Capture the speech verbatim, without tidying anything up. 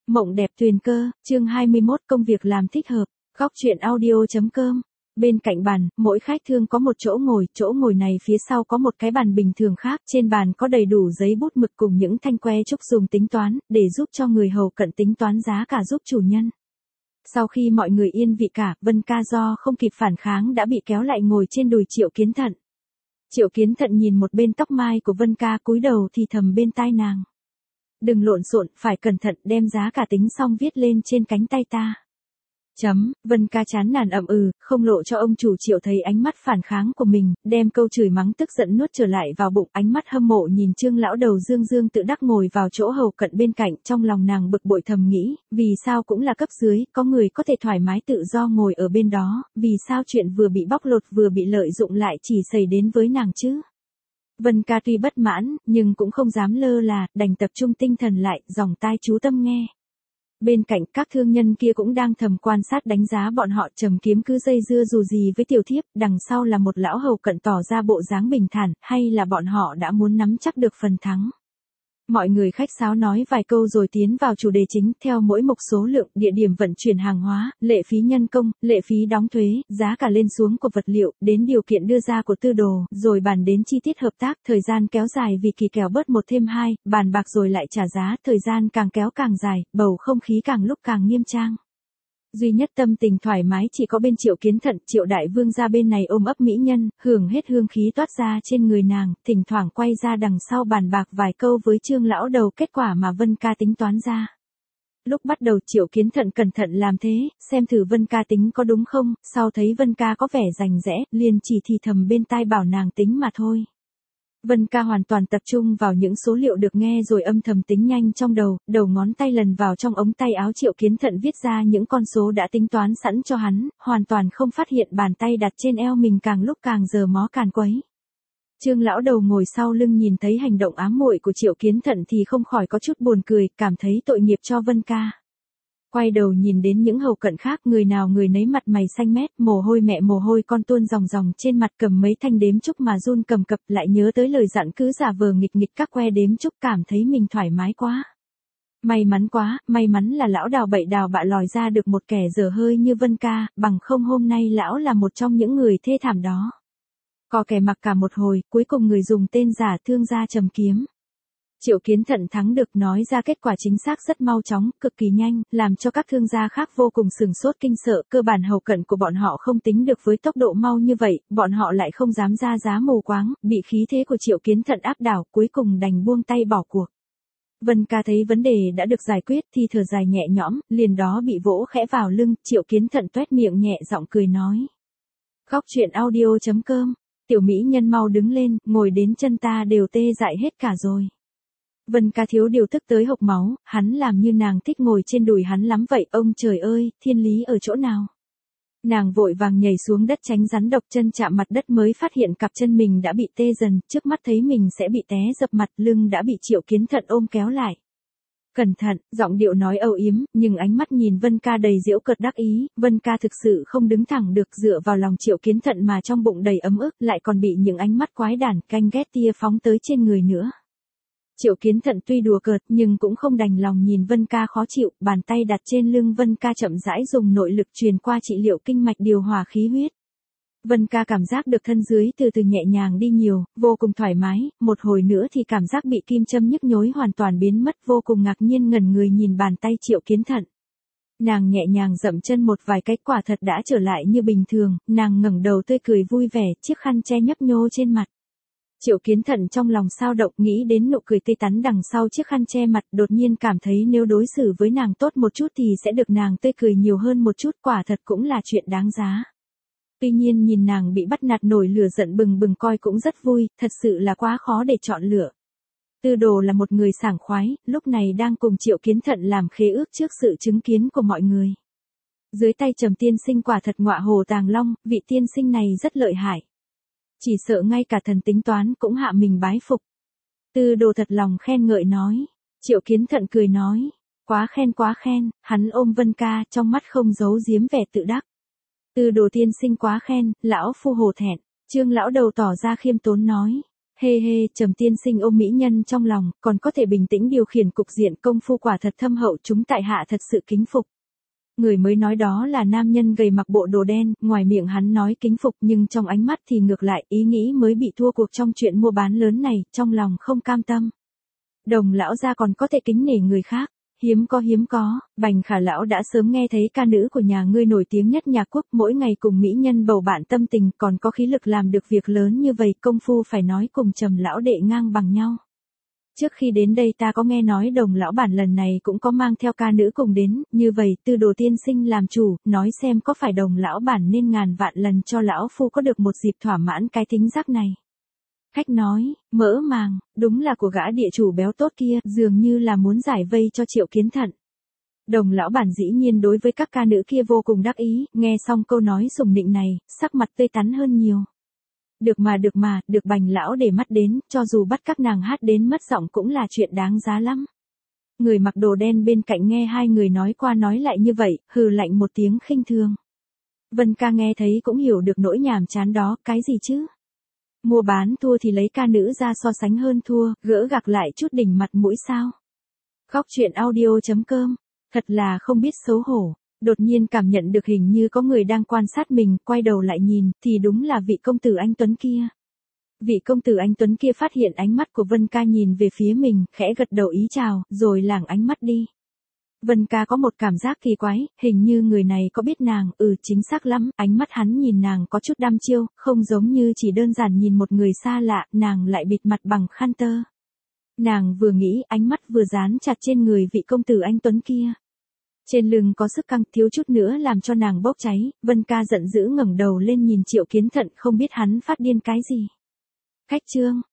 Mộng đẹp tuyền cơ, chương hai mươi mốt công việc làm thích hợp, góc truyện audio.com. Bên cạnh bàn, mỗi khách thương có một chỗ ngồi, chỗ ngồi này phía sau có một cái bàn bình thường khác, trên bàn có đầy đủ giấy bút mực cùng những thanh que trúc dùng tính toán, để giúp cho người hầu cận tính toán giá cả giúp chủ nhân. Sau khi mọi người yên vị cả, Vân Ca do không kịp phản kháng đã bị kéo lại ngồi trên đùi Triệu Kiến Thận. Triệu Kiến Thận nhìn một bên tóc mai của Vân Ca cúi đầu thì thầm bên tai nàng. Đừng lộn xộn, phải cẩn thận, đem giá cả tính xong viết lên trên cánh tay ta. Chấm, Vân Ca chán nản ậm ừ, không lộ cho ông chủ Triệu thấy ánh mắt phản kháng của mình, đem câu chửi mắng tức giận nuốt trở lại vào bụng, ánh mắt hâm mộ nhìn Trương lão đầu dương dương tự đắc ngồi vào chỗ hầu cận bên cạnh, trong lòng nàng bực bội thầm nghĩ, vì sao cũng là cấp dưới, có người có thể thoải mái tự do ngồi ở bên đó, vì sao chuyện vừa bị bóc lột vừa bị lợi dụng lại chỉ xảy đến với nàng chứ? Vân Ca tuy bất mãn, nhưng cũng không dám lơ là, đành tập trung tinh thần lại, dòng tai chú tâm nghe. Bên cạnh các thương nhân kia cũng đang thầm quan sát đánh giá bọn họ, Trầm Kiếm cứ dây dưa dù gì với tiểu thiếp, đằng sau là một lão hầu cận tỏ ra bộ dáng bình thản, hay là bọn họ đã muốn nắm chắc được phần thắng. Mọi người khách sáo nói vài câu rồi tiến vào chủ đề chính, theo mỗi mục số lượng, địa điểm vận chuyển hàng hóa, lệ phí nhân công, lệ phí đóng thuế, giá cả lên xuống của vật liệu, đến điều kiện đưa ra của tư đồ, rồi bàn đến chi tiết hợp tác, thời gian kéo dài vì kỳ kèo bớt một thêm hai, bàn bạc rồi lại trả giá, thời gian càng kéo càng dài, bầu không khí càng lúc càng nghiêm trang. Duy nhất tâm tình thoải mái chỉ có bên Triệu Kiến Thận, Triệu đại vương ra bên này ôm ấp mỹ nhân, hưởng hết hương khí toát ra trên người nàng, thỉnh thoảng quay ra đằng sau bàn bạc vài câu với Trương lão đầu kết quả mà Vân Ca tính toán ra. Lúc bắt đầu Triệu Kiến Thận cẩn thận làm thế, xem thử Vân Ca tính có đúng không, sau thấy Vân Ca có vẻ rành rẽ, liền chỉ thì thầm bên tai bảo nàng tính mà thôi. Vân Ca hoàn toàn tập trung vào những số liệu được nghe rồi âm thầm tính nhanh trong đầu, đầu ngón tay lần vào trong ống tay áo Triệu Kiến Thận viết ra những con số đã tính toán sẵn cho hắn, hoàn toàn không phát hiện bàn tay đặt trên eo mình càng lúc càng giờ mó càn quấy. Trương lão đầu ngồi sau lưng nhìn thấy hành động ám muội của Triệu Kiến Thận thì không khỏi có chút buồn cười, cảm thấy tội nghiệp cho Vân Ca. Quay đầu nhìn đến những hầu cận khác, người nào người nấy mặt mày xanh mét, mồ hôi mẹ mồ hôi con tuôn ròng ròng trên mặt, cầm mấy thanh đếm trúc mà run cầm cập, lại nhớ tới lời dặn cứ giả vờ nghịch nghịch các que đếm trúc, cảm thấy mình thoải mái quá. May mắn quá, may mắn là lão đào bậy đào bạ lòi ra được một kẻ dở hơi như Vân Ca, bằng không hôm nay lão là một trong những người thê thảm đó. Có kẻ mặc cả một hồi, cuối cùng người dùng tên giả thương gia Trầm Kiếm. Triệu Kiến Thận thắng được, nói ra kết quả chính xác rất mau chóng, cực kỳ nhanh, làm cho các thương gia khác vô cùng sửng sốt kinh sợ, cơ bản hầu cận của bọn họ không tính được với tốc độ mau như vậy, bọn họ lại không dám ra giá mù quáng, bị khí thế của Triệu Kiến Thận áp đảo, cuối cùng đành buông tay bỏ cuộc. Vân Ca thấy vấn đề đã được giải quyết thì thở dài nhẹ nhõm, liền đó bị vỗ khẽ vào lưng, Triệu Kiến Thận toét miệng nhẹ giọng cười nói. Góc truyện audio.com, tiểu mỹ nhân mau đứng lên, ngồi đến chân ta đều tê dại hết cả rồi. Vân Ca thiếu điều tức tới hộc máu, hắn làm như nàng thích ngồi trên đùi hắn lắm vậy, ông trời ơi, thiên lý ở chỗ nào? Nàng vội vàng nhảy xuống đất tránh rắn độc, chân chạm mặt đất mới phát hiện cặp chân mình đã bị tê dần, trước mắt thấy mình sẽ bị té dập mặt, lưng đã bị Triệu Kiến Thận ôm kéo lại. Cẩn thận, giọng điệu nói âu yếm, nhưng ánh mắt nhìn Vân Ca đầy giễu cợt đắc ý, Vân Ca thực sự không đứng thẳng được, dựa vào lòng Triệu Kiến Thận mà trong bụng đầy ấm ức, lại còn bị những ánh mắt quái đản, canh ghét tia phóng tới trên người nữa. Triệu Kiến Thận tuy đùa cợt nhưng cũng không đành lòng nhìn Vân Ca khó chịu, bàn tay đặt trên lưng Vân Ca chậm rãi dùng nội lực truyền qua trị liệu kinh mạch điều hòa khí huyết. Vân Ca cảm giác được thân dưới từ từ nhẹ nhàng đi nhiều, vô cùng thoải mái, một hồi nữa thì cảm giác bị kim châm nhức nhối hoàn toàn biến mất, vô cùng ngạc nhiên ngẩn người nhìn bàn tay Triệu Kiến Thận. Nàng nhẹ nhàng dậm chân một vài cái, quả thật đã trở lại như bình thường, nàng ngẩng đầu tươi cười vui vẻ, chiếc khăn che nhấp nhô trên mặt. Triệu Kiến Thận trong lòng sao động, nghĩ đến nụ cười tươi tắn đằng sau chiếc khăn che mặt, đột nhiên cảm thấy nếu đối xử với nàng tốt một chút thì sẽ được nàng tươi cười nhiều hơn một chút, quả thật cũng là chuyện đáng giá. Tuy nhiên nhìn nàng bị bắt nạt nổi lửa giận bừng bừng coi cũng rất vui, thật sự là quá khó để chọn lựa. Tư đồ là một người sảng khoái, lúc này đang cùng Triệu Kiến Thận làm khế ước trước sự chứng kiến của mọi người. Dưới tay Trầm tiên sinh quả thật ngọa hồ tàng long, vị tiên sinh này rất lợi hại. Chỉ sợ ngay cả thần tính toán cũng hạ mình bái phục. Tư đồ thật lòng khen ngợi nói. Triệu Kiến Thận cười nói. Quá khen quá khen, hắn ôm Vân Ca trong mắt không giấu giếm vẻ tự đắc. Tư đồ tiên sinh quá khen, lão phu hổ thẹn. Trương lão đầu tỏ ra khiêm tốn nói. Hê hê, Trầm tiên sinh ôm mỹ nhân trong lòng, còn có thể bình tĩnh điều khiển cục diện, công phu quả thật thâm hậu, chúng tại hạ thật sự kính phục. Người mới nói đó là nam nhân gầy mặc bộ đồ đen, ngoài miệng hắn nói kính phục nhưng trong ánh mắt thì ngược lại, ý nghĩ mới bị thua cuộc trong chuyện mua bán lớn này, trong lòng không cam tâm. Đồng lão gia còn có thể kính nể người khác, hiếm có hiếm có, Bành Khả lão đã sớm nghe thấy ca nữ của nhà ngươi nổi tiếng nhất nhà quốc, mỗi ngày cùng mỹ nhân bầu bạn tâm tình, còn có khí lực làm được việc lớn như vậy, công phu phải nói cùng Trầm lão đệ ngang bằng nhau. Trước khi đến đây ta có nghe nói Đồng lão bản lần này cũng có mang theo ca nữ cùng đến, như vậy Tư Đồ tiên sinh làm chủ, nói xem có phải Đồng lão bản nên ngàn vạn lần cho lão phu có được một dịp thỏa mãn cái thính giác này. Khách nói, mỡ màng, đúng là của gã địa chủ béo tốt kia, dường như là muốn giải vây cho Triệu Kiến Thận. Đồng lão bản dĩ nhiên đối với các ca nữ kia vô cùng đắc ý, nghe xong câu nói sùng nịnh này, sắc mặt tươi tắn hơn nhiều. Được mà được mà, được Bành lão để mắt đến, cho dù bắt các nàng hát đến mất giọng cũng là chuyện đáng giá lắm. Người mặc đồ đen bên cạnh nghe hai người nói qua nói lại như vậy, hừ lạnh một tiếng khinh thường. Vân ca nghe thấy cũng hiểu được nỗi nhàm chán đó, cái gì chứ? Mua bán thua thì lấy ca nữ ra so sánh hơn thua, gỡ gạc lại chút đỉnh mặt mũi sao? Khóc chuyện audio chấm com, thật là không biết xấu hổ. Đột nhiên cảm nhận được hình như có người đang quan sát mình, quay đầu lại nhìn, thì đúng là vị công tử anh Tuấn kia. Vị công tử anh Tuấn kia phát hiện ánh mắt của Vân ca nhìn về phía mình, khẽ gật đầu ý chào, rồi lảng ánh mắt đi. Vân ca có một cảm giác kỳ quái, hình như người này có biết nàng, ừ chính xác lắm, ánh mắt hắn nhìn nàng có chút đăm chiêu, không giống như chỉ đơn giản nhìn một người xa lạ, nàng lại bịt mặt bằng khăn tơ. Nàng vừa nghĩ, ánh mắt vừa dán chặt trên người vị công tử anh Tuấn kia. Trên lưng có sức căng, thiếu chút nữa làm cho nàng bốc cháy, Vân ca giận dữ ngẩng đầu lên nhìn Triệu Kiến Thận, không biết hắn phát điên cái gì. Khách trương,